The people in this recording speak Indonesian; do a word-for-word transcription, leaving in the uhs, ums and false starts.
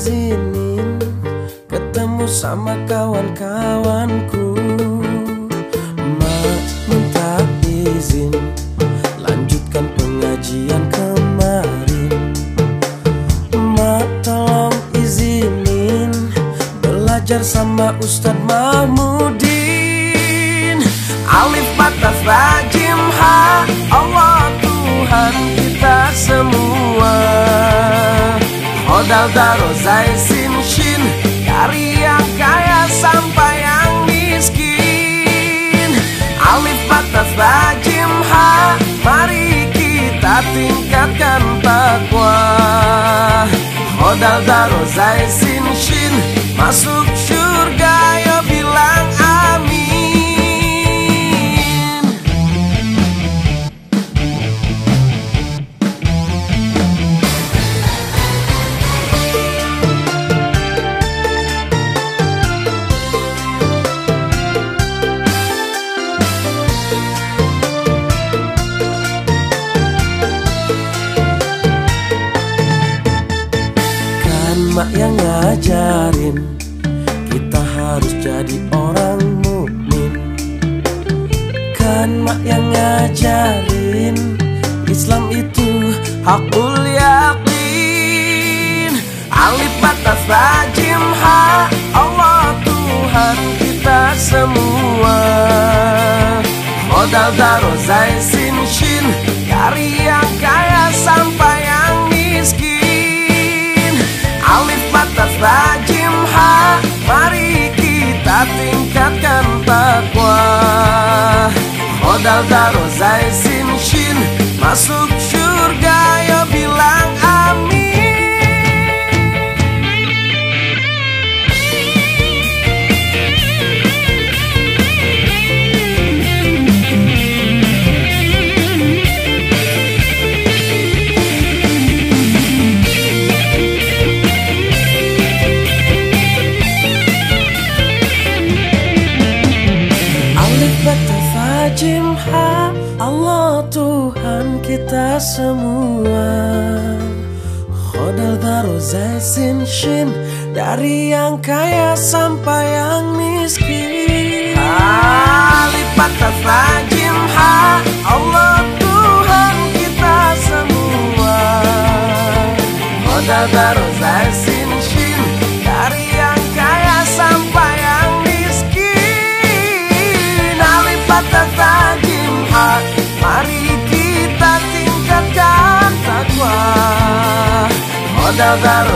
izinin ketemu sama kawan-kawanku. Mak minta izin lanjutkan pengajian kemarin. Mak tolong izinin belajar sama Ustadz Mahmudin. Alif Batas Ra Jim Ha, Allah Tuhan kita semua. Qodal Daro Zai Sin Shin, dari yang kaya sampai yang miskin. Alif Batas Ra Jim Ha, mari kita tingkatkan takwa. Qodal Daro Zai Sin Shin, masuk surga yo bilang amin. Mak yang ngajarin kita harus jadi orang mukmin. Kan mak yang ngajarin Islam itu hakul yakin. Alif Batas Ra Jim Ha, Allah Tuhan kita semua. Qodal Daro Zai Sin Shin, dari yang kaya sampai yang miskin. Alif Batas Ra Jim Ha, mari kita tingkatkan takwa. Qodal Daro Zai Sin Shin, masuk surga yo bilang amin. Batas Ra Jim Ha, Allah Tuhan kita semua. Qodal Daro Zai Sin Shin, dari yang kaya sampai yang miskin. Alif Batas Ra Jim Ha, Allah Tuhan kita semua. Qodal Daro Zai Sin Shin, dari yang kaya sampai yang Batas Ra Jim Ha, mari kita tingkatkan takwa. Qodal Daro